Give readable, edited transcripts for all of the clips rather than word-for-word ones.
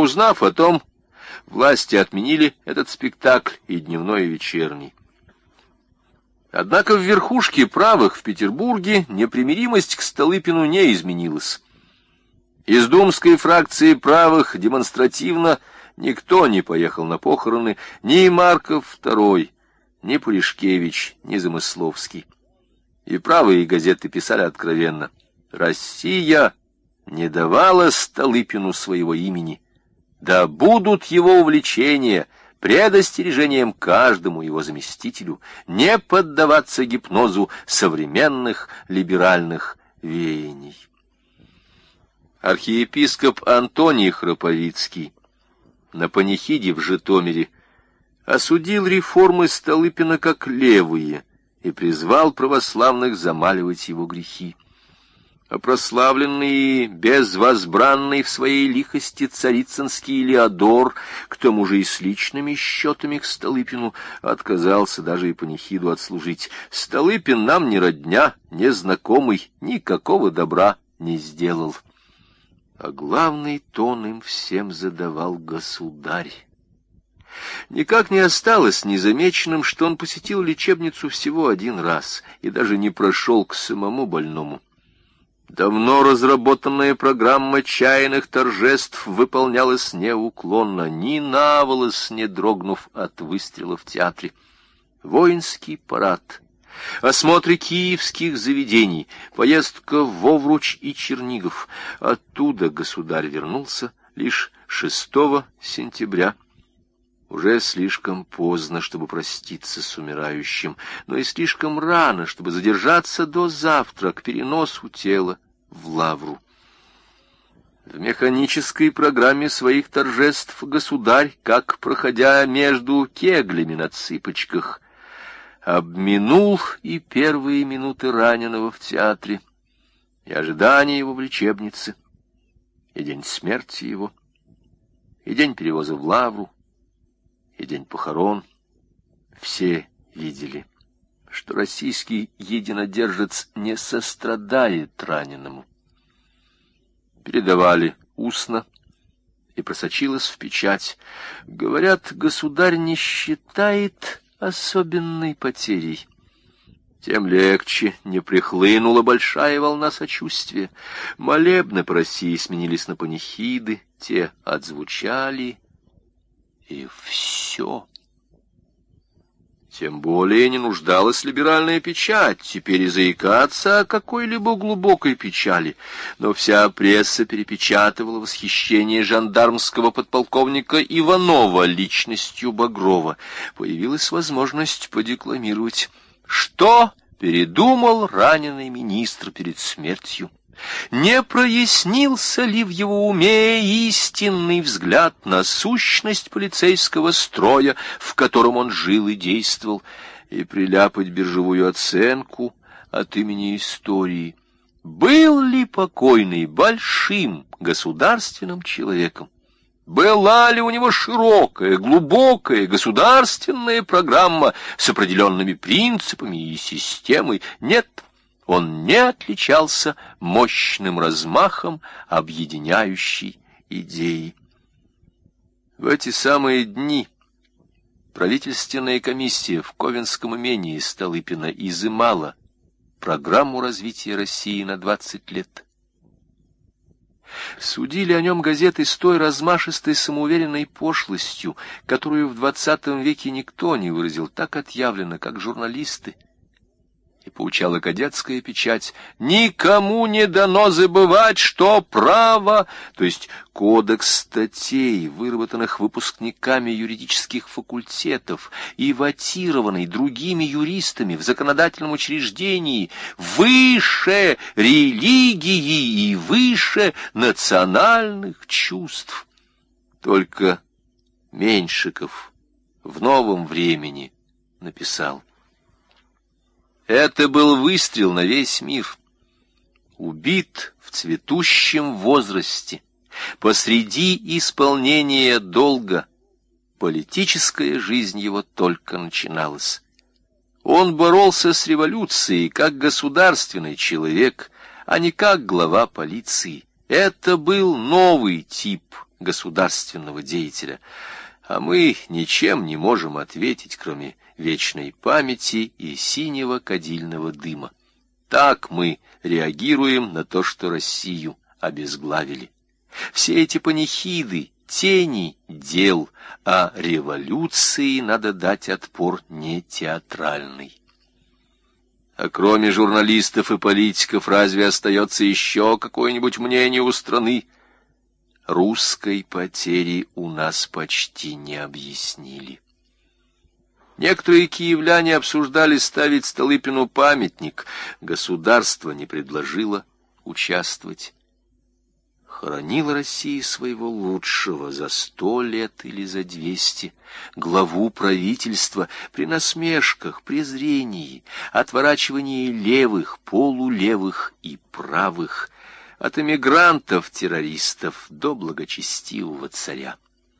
узнав о том, власти отменили этот спектакль и дневной, и вечерний. Однако в верхушке правых в Петербурге непримиримость к Столыпину не изменилась. Из думской фракции правых демонстративно никто не поехал на похороны, ни Марков II, ни Пуришкевич, ни Замысловский. И правые газеты писали откровенно: «Россия не давала Столыпину своего имени, да будут его увлечения предостережением каждому его заместителю не поддаваться гипнозу современных либеральных веяний». Архиепископ Антоний Храповицкий на панихиде в Житомире осудил реформы Столыпина как левые и призвал православных замаливать его грехи. А прославленный, безвозбранный в своей лихости царицынский Леодор, к тому же и с личными счетами к Столыпину, отказался даже и панихиду отслужить. «Столыпин нам не родня, не знакомый, никакого добра не сделал». А главный тон им всем задавал государь. Никак не осталось незамеченным, что он посетил лечебницу всего один раз и даже не прошел к самому больному. Давно разработанная программа чайных торжеств выполнялась неуклонно, ни на волос не дрогнув от выстрела в театре. Воинский парад, осмотры киевских заведений, поездка в Овруч и Чернигов. Оттуда государь вернулся лишь 6 сентября. Уже слишком поздно, чтобы проститься с умирающим, но и слишком рано, чтобы задержаться до завтра к переносу тела в Лавру. В механической программе своих торжеств государь, как проходя между кеглями на цыпочках, обминул и первые минуты раненого в театре, и ожидание его в лечебнице, и день смерти его, и день перевоза в Лавру, и день похорон. Все видели, что российский единодержец не сострадает раненому. Передавали устно, и просочилось в печать. Говорят, государь не считает особенной потерей. Тем легче не прихлынула большая волна сочувствия. Молебны по России сменились на панихиды, те отзвучали, и все. Тем более не нуждалась либеральная печать теперь и заикаться о какой-либо глубокой печали, но вся пресса перепечатывала восхищение жандармского подполковника Иванова личностью Багрова. Появилась возможность подекламировать, что передумал раненый министр перед смертью. Не прояснился ли в его уме истинный взгляд на сущность полицейского строя, в котором он жил и действовал, и приляпать биржевую оценку от имени истории? Был ли покойный большим государственным человеком? Была ли у него широкая, глубокая государственная программа с определенными принципами и системой? Нет. Он не отличался мощным размахом объединяющей идеи. В эти самые дни правительственная комиссия в Ковенском имении Столыпина изымала программу развития России на 20 лет. Судили о нем газеты с той размашистой самоуверенной пошлостью, которую в 20 веке никто не выразил так отъявленно, как журналисты. И поучала кадетская печать: никому не дано забывать, что право, то есть кодекс статей, выработанных выпускниками юридических факультетов и вотированный другими юристами в законодательном учреждении, выше религии и выше национальных чувств. Только Меньшиков в «Новом времени» написал: это был выстрел на весь мир. Убит в цветущем возрасте, посреди исполнения долга. Политическая жизнь его только начиналась. Он боролся с революцией как государственный человек, а не как глава полиции. Это был новый тип государственного деятеля, а мы ничем не можем ответить, кроме вечной памяти и синего кадильного дыма. Так мы реагируем на то, что Россию обезглавили. Все эти панихиды — тени дел, а революции надо дать отпор не театральный. А кроме журналистов и политиков, разве остается еще какое-нибудь мнение у страны? Русской потери у нас почти не объяснили. Некоторые киевляне обсуждали ставить Столыпину памятник. Государство не предложило участвовать. Хоронила Россия своего лучшего за 100 лет или за 200, главу правительства при насмешках, презрении, отворачивании левых, полулевых и правых, от эмигрантов-террористов до благочестивого царя.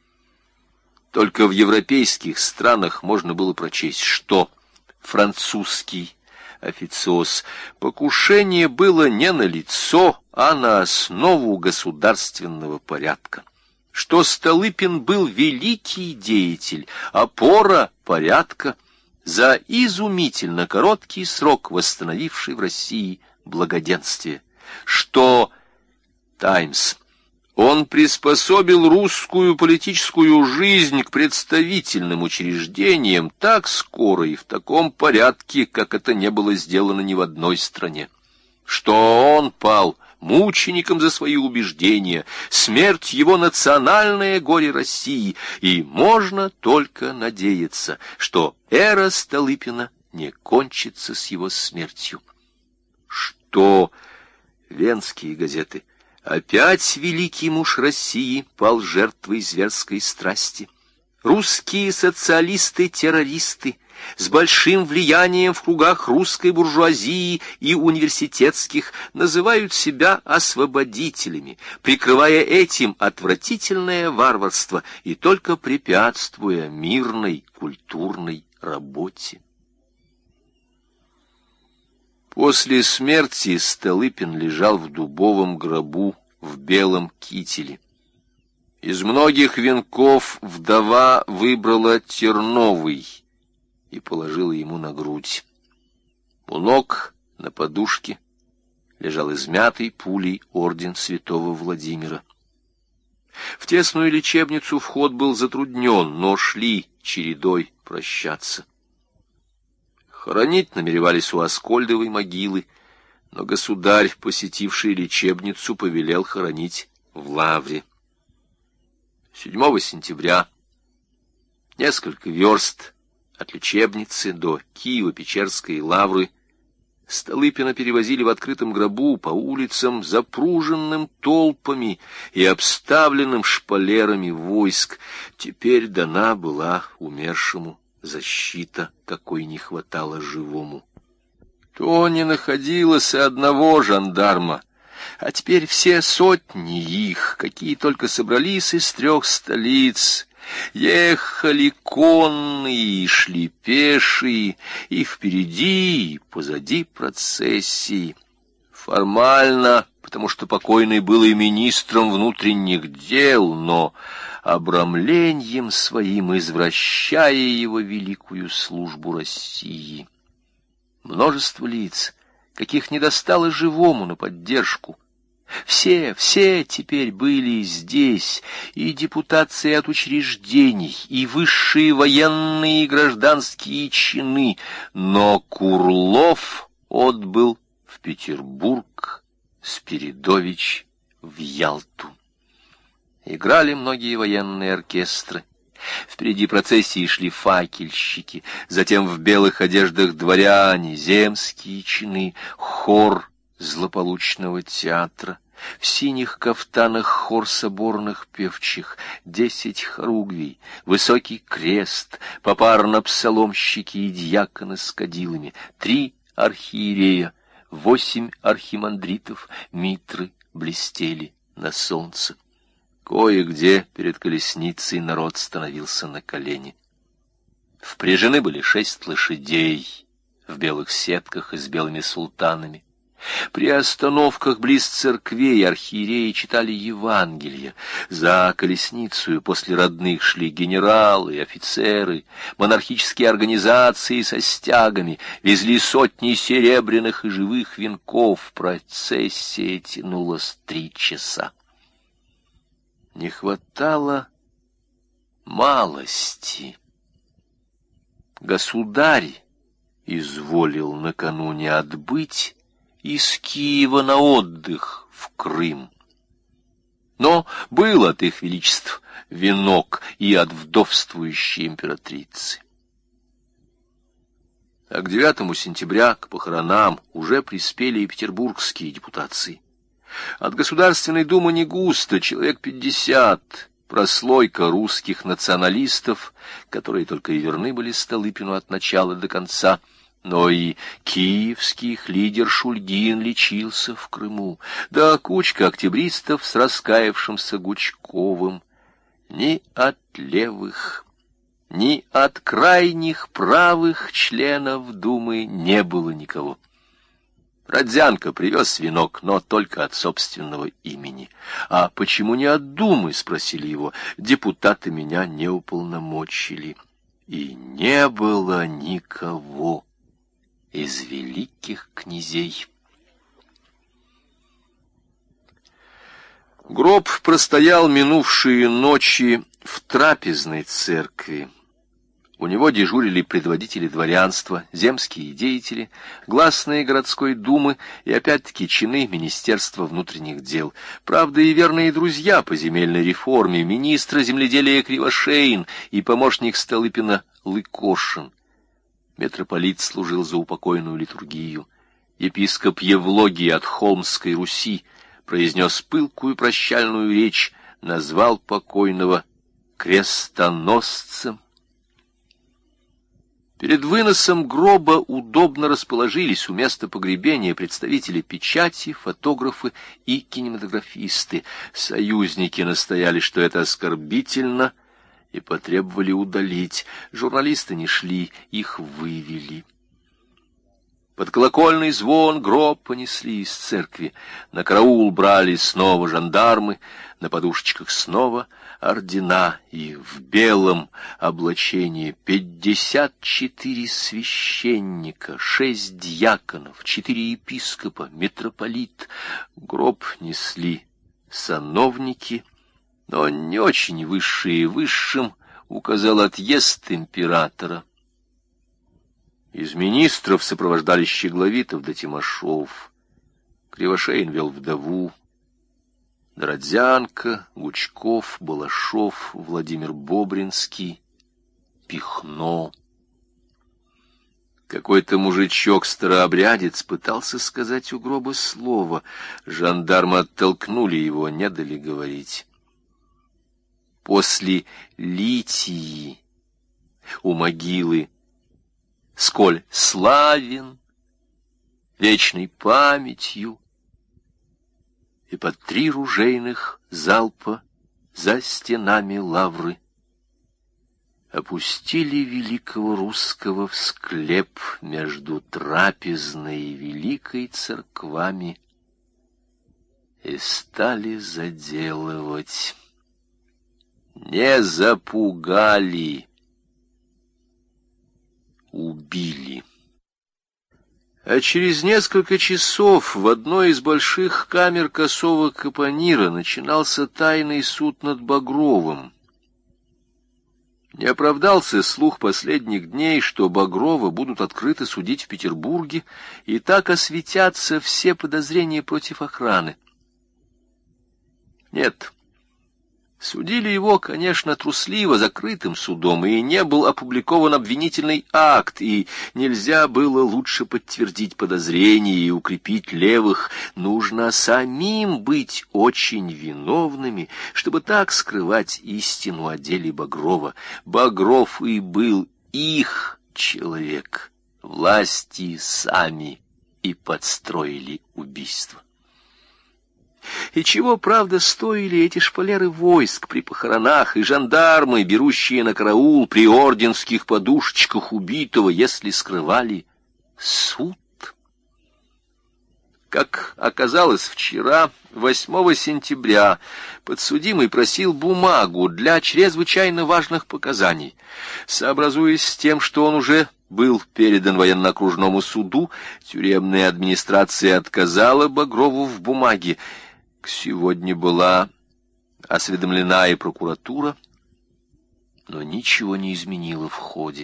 Только в европейских странах можно было прочесть, что французский официоз: покушение было не на лицо, а на основу государственного порядка, что Столыпин был великий деятель, опора порядка, за изумительно короткий срок восстановивший в России благоденствие, что «Таймс» он приспособил русскую политическую жизнь к представительным учреждениям так скоро и в таком порядке, как это не было сделано ни в одной стране, что он пал мучеником за свои убеждения, смерть его национальное горе России, и можно только надеяться, что эра Столыпина не кончится с его смертью. Что венские газеты: опять великий муж России пал жертвой зверской страсти. Русские социалисты-террористы с большим влиянием в кругах русской буржуазии и университетских называют себя освободителями, прикрывая этим отвратительное варварство и только препятствуя мирной культурной работе. После смерти Столыпин лежал в дубовом гробу в белом кителе. Из многих венков вдова выбрала терновый и положила ему на грудь. У ног на подушке лежал измятый пулей орден святого Владимира. В тесную лечебницу вход был затруднен, но шли чередой прощаться. Хоронить намеревались у Аскольдовой могилы, но государь, посетивший лечебницу, повелел хоронить в Лавре. 7 сентября, несколько верст от лечебницы до Киево-Печерской лавры, Столыпина перевозили в открытом гробу по улицам, запруженным толпами и обставленным шпалерами войск. Теперь дана была умершему защита, какой не хватало живому. То не находилось одного жандарма, а теперь все сотни их, какие только собрались из 3 столиц, ехали конные, шли пешие, и впереди, и позади процессии. Формально, потому что покойный был и министром внутренних дел, но обрамлением своим извращая его великую службу России. Множество лиц, каких не достало живому на поддержку. Все теперь были здесь, и депутации от учреждений, и высшие военные и гражданские чины, но Курлов отбыл в Петербург, Спиридович в Ялту. Играли многие военные оркестры. Впереди процессии шли факельщики, затем в белых одеждах дворяне, земские чины, хор злополучного театра, в синих кафтанах хор соборных певчих, 10 хоругвий, высокий крест, попарно псаломщики и дьяконы с кадилами, 3 архиерея, 8 архимандритов, митры блестели на солнце. Кое-где перед колесницей народ становился на колени. Впряжены были 6 лошадей в белых сетках и с белыми султанами. При остановках близ церквей архиереи читали Евангелие. За колесницу после родных шли генералы, офицеры, монархические организации со стягами, везли сотни серебряных и живых венков. Процессия тянулась 3 часа. Не хватало малости. Государь изволил накануне отбыть из Киева на отдых в Крым. Но был от их величеств венок и от вдовствующей императрицы. А к 9 сентября, к похоронам, уже приспели и петербургские депутации. От Государственной Думы не густо, человек 50, прослойка русских националистов, которые только и верны были Столыпину от начала до конца. Но и киевский лидер Шульгин лечился в Крыму, да кучка октябристов с раскаявшимся Гучковым. Ни от левых, ни от крайних правых членов Думы не было никого. Родзянко привез венок, но только от собственного имени. «А почему не от Думы?» — спросили его. «Депутаты меня не уполномочили». И не было никого из великих князей. Гроб простоял минувшие ночи в трапезной церкви. У него дежурили предводители дворянства, земские деятели, гласные городской думы и опять-таки чины Министерства внутренних дел. Правда, и верные друзья по земельной реформе, министр земледелия Кривошеин и помощник Столыпина Лыкошин. Митрополит служил за упокойную литургию. Епископ Евлогий от Холмской Руси произнес пылкую прощальную речь, назвал покойного крестоносцем. Перед выносом гроба удобно расположились у места погребения представители печати, фотографы и кинематографисты. Союзники настояли, что это оскорбительно, и потребовали удалить. Журналисты не шли, их вывели. Под колокольный звон гроб понесли из церкви. На караул брали снова жандармы, на подушечках снова ордена, и в белом облачении 54 священника, 6 дьяконов, 4 епископа, митрополит. Гроб несли сановники, но не очень высшие высшим, указал отъезд императора. Из министров сопровождали Щегловитов да Тимошов. Кривошеин вел вдову. Родзянко, Гучков, Балашов, Владимир Бобринский, Пихно. Какой-то мужичок-старообрядец пытался сказать у гроба слово. Жандармы оттолкнули его, не дали говорить. После литии у могилы сколь славен, вечной памятью, и под 3 ружейных залпа за стенами лавры опустили великого русского в склеп между трапезной и великой церквами и стали заделывать. Не запугали, убили. А через несколько часов в одной из больших камер косого капонира начинался тайный суд над Багровым. Не оправдался слух последних дней, что Багрова будут открыто судить в Петербурге, и так осветятся все подозрения против охраны. Нет. Судили его, конечно, трусливо, закрытым судом, и не был опубликован обвинительный акт, и нельзя было лучше подтвердить подозрения и укрепить левых. Нужно самим быть очень виновными, чтобы так скрывать истину о деле Багрова. Багров и был их человек. Власти сами и подстроили убийство. И чего, правда, стоили эти шпалеры войск при похоронах и жандармы, берущие на караул при орденских подушечках убитого, если скрывали суд? Как оказалось вчера, 8 сентября, подсудимый просил бумагу для чрезвычайно важных показаний. Сообразуясь с тем, что он уже был передан военно-окружному суду, тюремная администрация отказала Багрову в бумаге. К сегодня была осведомлена и прокуратура, но ничего не изменило в ходе.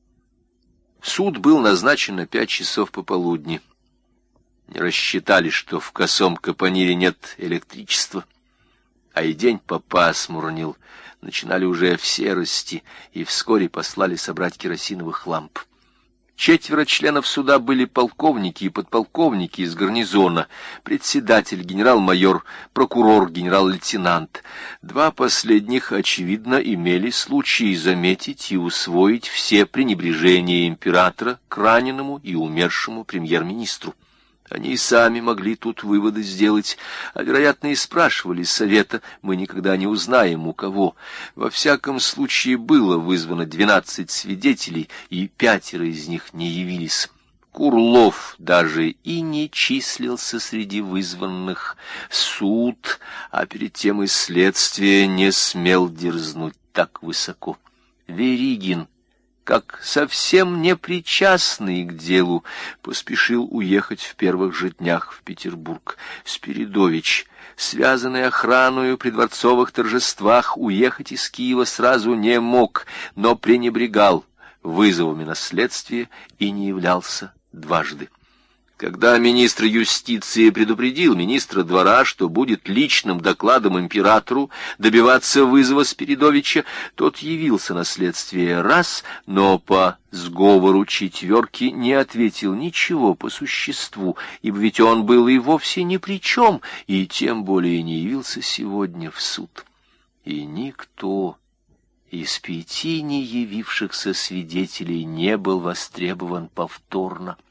Суд был назначен на 5 часов пополудни. Не рассчитали, что в косом капонире нет электричества, а и день попасмурнил, начинали уже в серости, и вскоре послали собрать керосиновых ламп. 4 членов суда были полковники и подполковники из гарнизона, председатель, генерал-майор, прокурор, генерал-лейтенант. 2 последних, очевидно, имели случай заметить и усвоить все пренебрежения императора к раненому и умершему премьер-министру. Они и сами могли тут выводы сделать, а, вероятно, и спрашивали совета, мы никогда не узнаем у кого. Во всяком случае, было вызвано 12 свидетелей, и 5 из них не явились. Курлов даже и не числился среди вызванных. Суд, а перед тем и следствие, не смел дерзнуть так высоко. Веригин, как совсем непричастный к делу, поспешил уехать в первых же днях в Петербург. Спиридович, связанный охраною при дворцовых торжествах, уехать из Киева сразу не мог, но пренебрегал вызовами на следствие и не являлся дважды. Когда министр юстиции предупредил министра двора, что будет личным докладом императору добиваться вызова Спиридовича, тот явился на следствие раз, но по сговору 4 не ответил ничего по существу, ибо ведь он был и вовсе ни при чем, и тем более не явился сегодня в суд. И никто из 5 не явившихся свидетелей не был востребован повторно.